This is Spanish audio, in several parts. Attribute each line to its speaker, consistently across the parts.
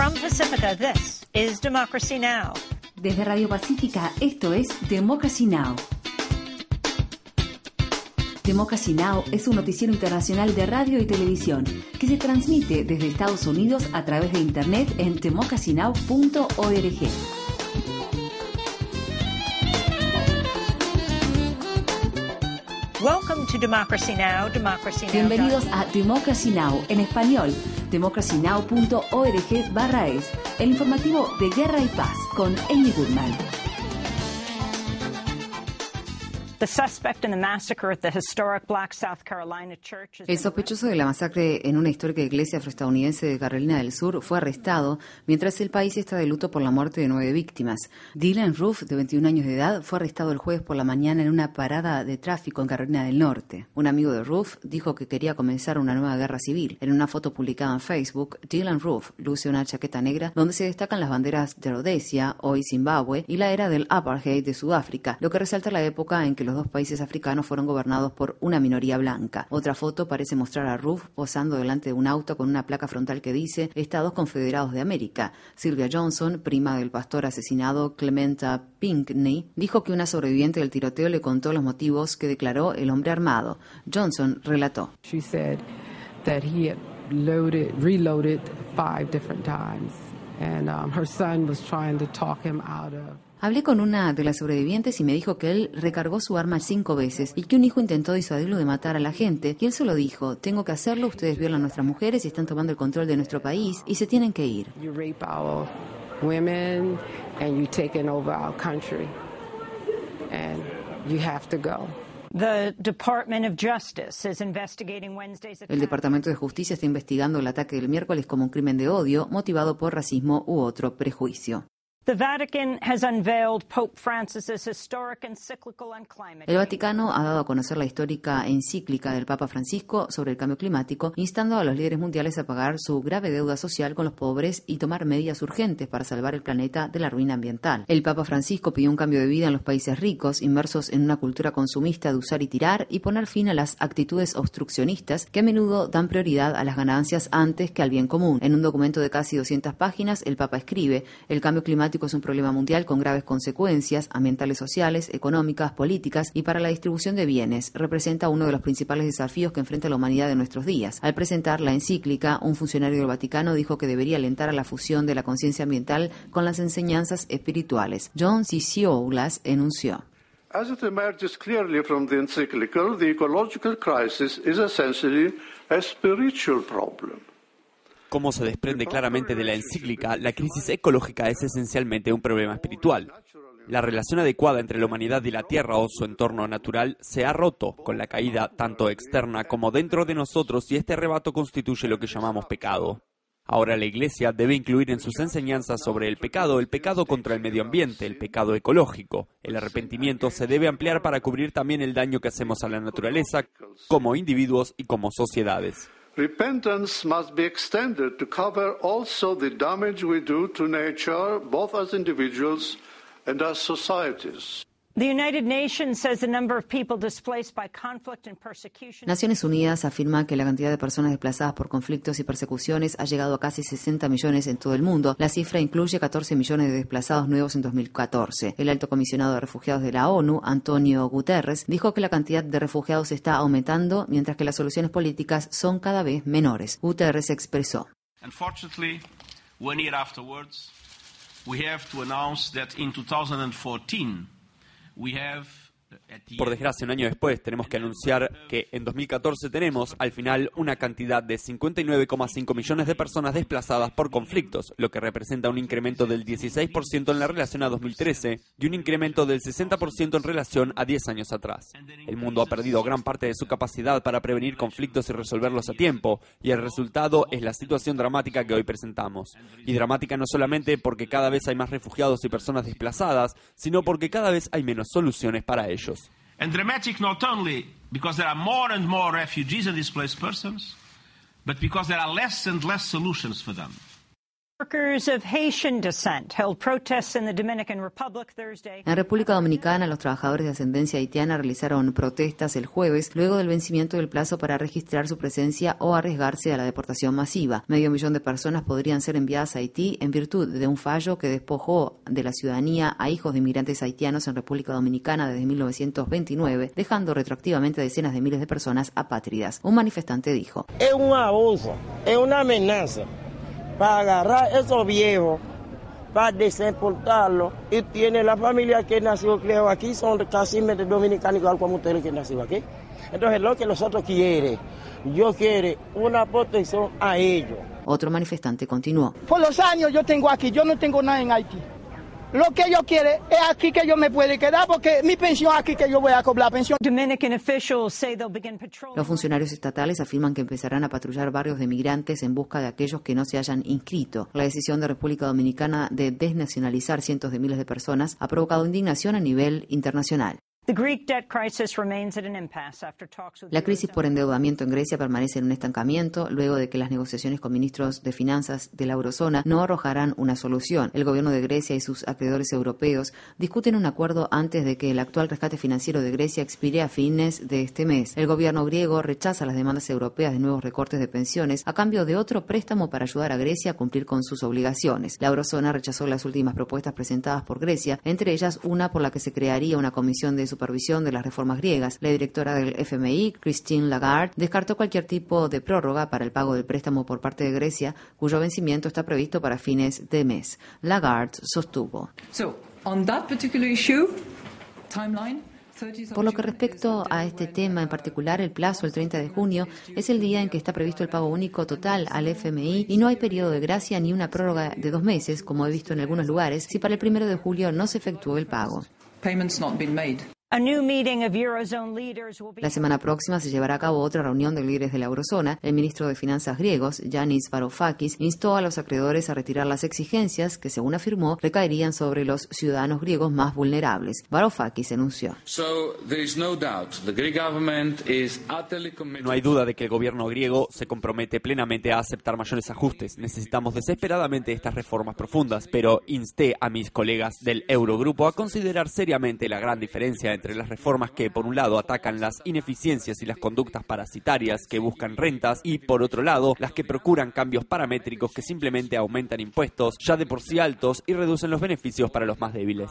Speaker 1: From Pacifica, this is Democracy Now!
Speaker 2: Desde Radio Pacífica, esto es Democracy Now! Democracy Now! Es un noticiero internacional de radio y televisión que se transmite desde Estados Unidos a través de Internet en democracynow.org.
Speaker 1: Welcome to Democracy Now!
Speaker 2: Bienvenidos a Democracy Now! En español, democracynow.org/es, el informativo de Guerra y Paz con Amy Goodman.
Speaker 3: El sospechoso de la masacre en una histórica iglesia afroestadounidense de Carolina del Sur fue arrestado mientras el país está de luto por la muerte de 9 víctimas. Dylan Roof, de 21 años de edad, fue arrestado el jueves por la mañana en una parada de tráfico en Carolina del Norte. Un amigo de Roof dijo que quería comenzar una nueva guerra civil. En una foto publicada en Facebook, Dylan Roof luce una chaqueta negra donde se destacan las banderas de Rodesia, hoy Zimbabue, y la era del apartheid de Sudáfrica, lo que resalta la época en que los dos países africanos fueron gobernados por una minoría blanca. Otra foto parece mostrar a Roof posando delante de un auto con una placa frontal que dice Estados Confederados de América. Sylvia Johnson, prima del pastor asesinado Clementa Pinckney, dijo que una sobreviviente del tiroteo le contó los motivos que declaró el hombre armado. Johnson relató.
Speaker 4: She said that he had reloaded 5 different times and her son was trying to talk him out of.
Speaker 3: Hablé con una de las sobrevivientes y me dijo que él recargó su arma 5 veces y que un hijo intentó disuadirlo de matar a la gente. Y él solo dijo, tengo que hacerlo, ustedes violan a nuestras mujeres y están tomando el control de nuestro país y se tienen que ir.
Speaker 4: You rape our women and you taking over our country and you have to go.
Speaker 1: El
Speaker 3: Departamento de Justicia está investigando el ataque del miércoles como un crimen de odio motivado por racismo u otro prejuicio. El Vaticano ha dado a conocer la histórica encíclica del Papa Francisco sobre el cambio climático, instando a los líderes mundiales a pagar su grave deuda social con los pobres y tomar medidas urgentes para salvar el planeta de la ruina ambiental. El Papa Francisco pidió un cambio de vida en los países ricos, inmersos en una cultura consumista de usar y tirar, y poner fin a las actitudes obstruccionistas que a menudo dan prioridad a las ganancias antes que al bien común. En un documento de casi 200 páginas, el Papa escribe, el cambio climático es un problema mundial con graves consecuencias ambientales, sociales, económicas, políticas y para la distribución de bienes. Representa uno de los principales desafíos que enfrenta la humanidad de nuestros días. Al presentar la encíclica, un funcionario del Vaticano dijo que debería alentar a la fusión de la conciencia ambiental con las enseñanzas espirituales. John Cicioulas enunció.
Speaker 5: As it emerges clearly from the encyclical, the ecological crisis is essentially a spiritual problem.
Speaker 6: Como se desprende claramente de la encíclica, la crisis ecológica es esencialmente un problema espiritual. La relación adecuada entre la humanidad y la Tierra o su entorno natural se ha roto con la caída tanto externa como dentro de nosotros y este arrebato constituye lo que llamamos pecado. Ahora la Iglesia debe incluir en sus enseñanzas sobre el pecado contra el medio ambiente, el pecado ecológico. El arrepentimiento se debe ampliar para cubrir también el daño que hacemos a la naturaleza como individuos y como sociedades.
Speaker 5: Repentance must be extended to cover also the damage we do to nature, both as individuals and as societies.
Speaker 3: Naciones Unidas afirma que la cantidad de personas desplazadas por conflictos y persecuciones ha llegado a casi 60 millones en todo el mundo. La cifra incluye 14 millones de desplazados nuevos en 2014. El alto comisionado de refugiados de la ONU, Antonio Guterres, dijo que la cantidad de refugiados está aumentando mientras que las soluciones políticas son cada vez menores. Guterres expresó.
Speaker 7: Unfortunately, 1 year afterwards, we have to announce that in 2014
Speaker 6: Por desgracia, un año después, tenemos que anunciar que en 2014 tenemos, al final, una cantidad de 59,5 millones de personas desplazadas por conflictos, lo que representa un incremento del 16% en la relación a 2013 y un incremento del 60% en relación a 10 años atrás. El mundo ha perdido gran parte de su capacidad para prevenir conflictos y resolverlos a tiempo, y el resultado es la situación dramática que hoy presentamos. Y dramática no solamente porque cada vez hay más refugiados y personas desplazadas, sino porque cada vez hay menos soluciones para ellos.
Speaker 7: And dramatic not only because there are more and more refugees and displaced persons, but because there are less and less solutions for them.
Speaker 3: En República Dominicana, los trabajadores de ascendencia haitiana realizaron protestas el jueves luego del vencimiento del plazo para registrar su presencia o arriesgarse a la deportación masiva. 500.000 de personas podrían ser enviadas a Haití en virtud de un fallo que despojó de la ciudadanía a hijos de inmigrantes haitianos en República Dominicana desde 1929, dejando retroactivamente a decenas de miles de personas apátridas. Un manifestante dijo:
Speaker 8: es un abuso, es una amenaza para agarrar a esos viejos, para deportarlos, y tiene la familia que nació, creo, aquí, son casi dominicanos igual como ustedes que nació aquí. Entonces lo que nosotros yo quiero una protección a ellos.
Speaker 3: Otro manifestante continuó:
Speaker 9: por los años yo tengo aquí, yo no tengo nada en Haití. Lo que yo quiero es aquí que yo me puede quedar, porque mi pensión aquí que yo voy a cobrar pensión.
Speaker 3: Los funcionarios estatales afirman que empezarán a patrullar barrios de migrantes en busca de aquellos que no se hayan inscrito. La decisión de República Dominicana de desnacionalizar cientos de miles de personas ha provocado indignación a nivel internacional. La crisis por endeudamiento en Grecia permanece en un estancamiento luego de que las negociaciones con ministros de finanzas de la eurozona no arrojarán una solución. El gobierno de Grecia y sus acreedores europeos discuten un acuerdo antes de que el actual rescate financiero de Grecia expire a fines de este mes. El gobierno griego rechaza las demandas europeas de nuevos recortes de pensiones a cambio de otro préstamo para ayudar a Grecia a cumplir con sus obligaciones. La eurozona rechazó las últimas propuestas presentadas por Grecia, entre ellas una por la que se crearía una comisión de supervisión de las reformas griegas. La directora del FMI, Christine Lagarde, descartó cualquier tipo de prórroga para el pago del préstamo por parte de Grecia, cuyo vencimiento está previsto para fines de mes. Lagarde sostuvo: por lo que respecto a este tema en particular, el plazo, el 30 de junio, es el día en que está previsto el pago único total al FMI y no hay periodo de gracia ni una prórroga de 2 meses, como he visto en algunos lugares, si para el 1 de julio no se efectuó el pago. La semana próxima se llevará a cabo otra reunión de líderes de la eurozona. El ministro de Finanzas griegos, Yanis Varoufakis, instó a los acreedores a retirar las exigencias que, según afirmó, recaerían sobre los ciudadanos griegos más vulnerables. Varoufakis enunció:
Speaker 6: no hay duda de que el gobierno griego se compromete plenamente a aceptar mayores ajustes. Necesitamos desesperadamente estas reformas profundas, pero insté a mis colegas del Eurogrupo a considerar seriamente la gran diferencia entre las reformas que, por un lado, atacan las ineficiencias y las conductas parasitarias que buscan rentas y, por otro lado, las que procuran cambios paramétricos que simplemente aumentan impuestos ya de por sí altos y reducen los beneficios para los más débiles.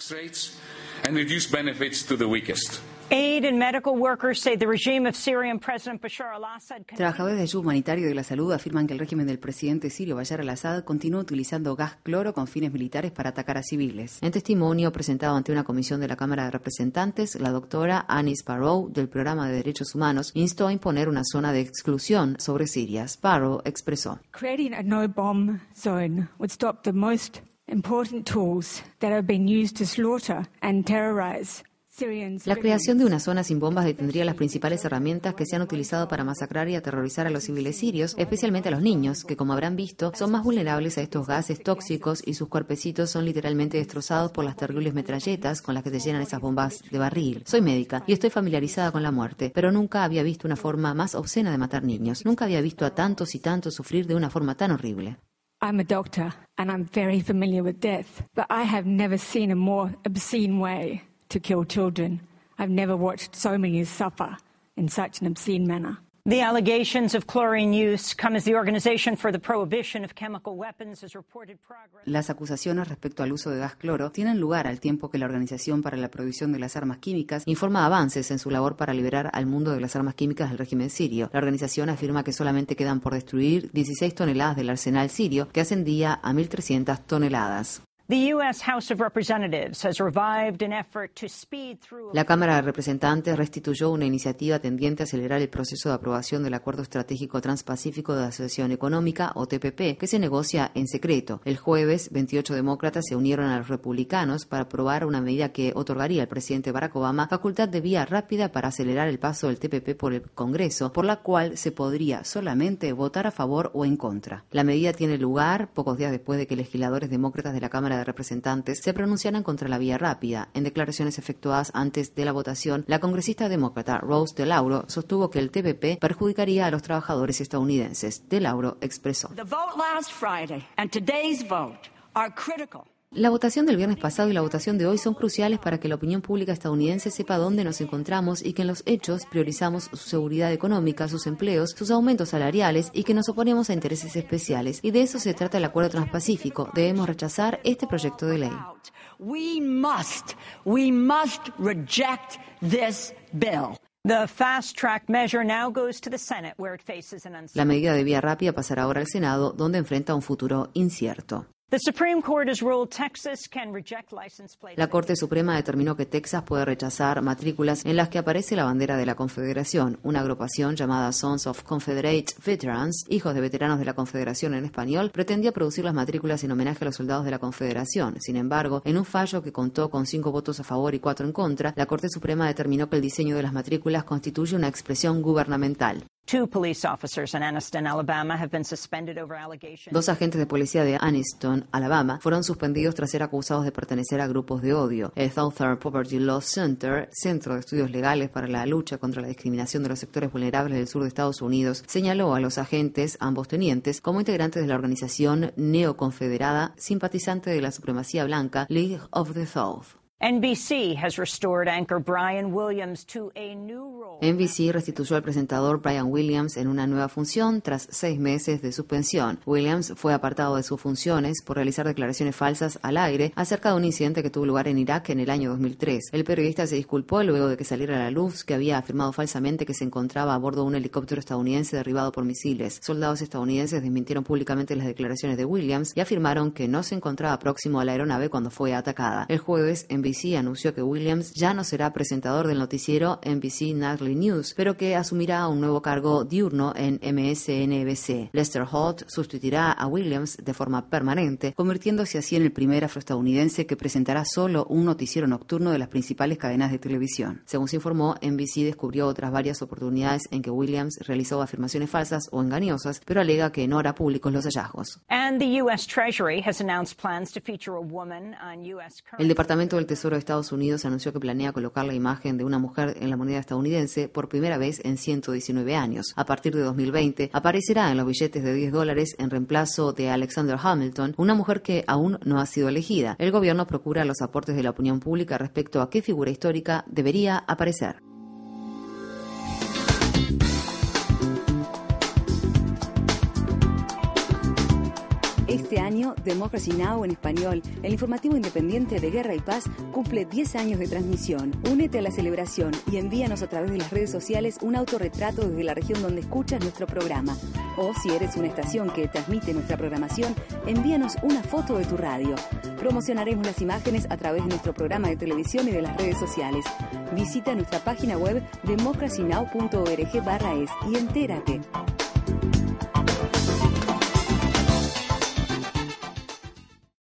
Speaker 3: Trabajadores de ayuda humanitaria y de la salud afirman que el régimen del presidente sirio Bashar al-Assad continúa utilizando gas cloro con fines militares para atacar a civiles. En testimonio presentado ante una comisión de la Cámara de Representantes, la doctora Anis Sparrow, del Programa de Derechos Humanos, instó a imponer una zona de exclusión sobre Siria. Sparrow expresó:
Speaker 10: Creating a no-bomb zone would stop the most important tools that have been used to slaughter and terrorize.
Speaker 3: La creación de una zona sin bombas detendría las principales herramientas que se han utilizado para masacrar y aterrorizar a los civiles sirios, especialmente a los niños, que, como habrán visto, son más vulnerables a estos gases tóxicos y sus cuerpecitos son literalmente destrozados por las terribles metralletas con las que se llenan esas bombas de barril. Soy médica y estoy familiarizada con la muerte, pero nunca había visto una forma más obscena de matar niños. Nunca había visto a tantos y tantos sufrir de una forma tan horrible.
Speaker 10: I'm a doctor and I'm very familiar with death, but I have never seen a more obscene way to kill children. I've never watched so many suffer in such an obscene manner.
Speaker 1: The allegations of chlorine use come as the Organization for the Prohibition of Chemical Weapons has reported progress.
Speaker 3: Las acusaciones respecto al uso de gas cloro tienen lugar al tiempo que la Organización para la Prohibición de las Armas Químicas informa avances en su labor para liberar al mundo de las armas químicas del régimen sirio. La organización afirma que solamente quedan por destruir 16 toneladas del arsenal sirio, que ascendía a 1.300 toneladas. La Cámara de Representantes restituyó una iniciativa tendiente a acelerar el proceso de aprobación del Acuerdo Estratégico Transpacífico de Asociación Económica, o TPP, que se negocia en secreto. El jueves, 28 demócratas se unieron a los republicanos para aprobar una medida que otorgaría al presidente Barack Obama facultad de vía rápida para acelerar el paso del TPP por el Congreso, por la cual se podría solamente votar a favor o en contra. La medida tiene lugar pocos días después de que legisladores demócratas de la Cámara Cámara de Representantes se pronunciaran contra la vía rápida. En declaraciones efectuadas antes de la votación, la congresista demócrata Rose DeLauro sostuvo que el TPP perjudicaría a los trabajadores estadounidenses. DeLauro expresó: la votación del viernes pasado y la votación de hoy son cruciales para que la opinión pública estadounidense sepa dónde nos encontramos y que en los hechos priorizamos su seguridad económica, sus empleos, sus aumentos salariales y que nos oponemos a intereses especiales. Y de eso se trata el Acuerdo Transpacífico. Debemos rechazar este proyecto de ley.
Speaker 1: We must reject this bill. The fast track measure now goes to the Senate, where it faces an
Speaker 3: La medida de vía rápida pasará ahora al Senado, donde enfrenta un futuro incierto. La Corte Suprema determinó que Texas puede rechazar matrículas en las que aparece la bandera de la Confederación. Una agrupación llamada Sons of Confederate Veterans, hijos de veteranos de la Confederación en español, pretendía producir las matrículas en homenaje a los soldados de la Confederación. Sin embargo, en un fallo que contó con 5 votos a favor y 4 en contra, la Corte Suprema determinó que el diseño de las matrículas constituye una expresión gubernamental. 2 agentes de policía de Anniston, Alabama, fueron suspendidos tras ser acusados de pertenecer a grupos de odio. El Southern Poverty Law Center, Centro de Estudios Legales para la Lucha contra la Discriminación de los Sectores Vulnerables del Sur de Estados Unidos, señaló a los agentes, ambos tenientes, como integrantes de la organización neoconfederada simpatizante de la supremacía blanca League of the South.
Speaker 1: NBC has restored anchor Brian Williams to a new role.
Speaker 3: NBC restituyó al presentador Brian Williams en una nueva función tras 6 meses de suspensión. Williams fue apartado de sus funciones por realizar declaraciones falsas al aire acerca de un incidente que tuvo lugar en Irak en el año 2003. El periodista se disculpó luego de que saliera a la luz que había afirmado falsamente que se encontraba a bordo de un helicóptero estadounidense derribado por misiles. Soldados estadounidenses desmintieron públicamente las declaraciones de Williams y afirmaron que no se encontraba próximo a la aeronave cuando fue atacada. El jueves, NBC anunció que Williams ya no será presentador del noticiero NBC Nightly News, pero que asumirá un nuevo cargo diurno en MSNBC. Lester Holt sustituirá a Williams de forma permanente, convirtiéndose así en el primer afroestadounidense que presentará solo un noticiero nocturno de las principales cadenas de televisión. Según se informó, NBC descubrió otras varias oportunidades en que Williams realizó afirmaciones falsas o engañosas, pero alega que no hará públicos los hallazgos. El Departamento del Tesoro de Estados Unidos anunció que planea colocar la imagen de una mujer en la moneda estadounidense por primera vez en 119 años. A partir de 2020, aparecerá en los billetes de $10 en reemplazo de Alexander Hamilton, una mujer que aún no ha sido elegida. El gobierno procura los aportes de la opinión pública respecto a qué figura histórica debería aparecer.
Speaker 2: Este año, Democracy Now! En español, el informativo independiente de Guerra y Paz, cumple 10 años de transmisión. Únete a la celebración y envíanos a través de las redes sociales un autorretrato desde la región donde escuchas nuestro programa. O si eres una estación que transmite nuestra programación, envíanos una foto de tu radio. Promocionaremos las imágenes a través de nuestro programa de televisión y de las redes sociales. Visita nuestra página web democracynow.org/es y entérate.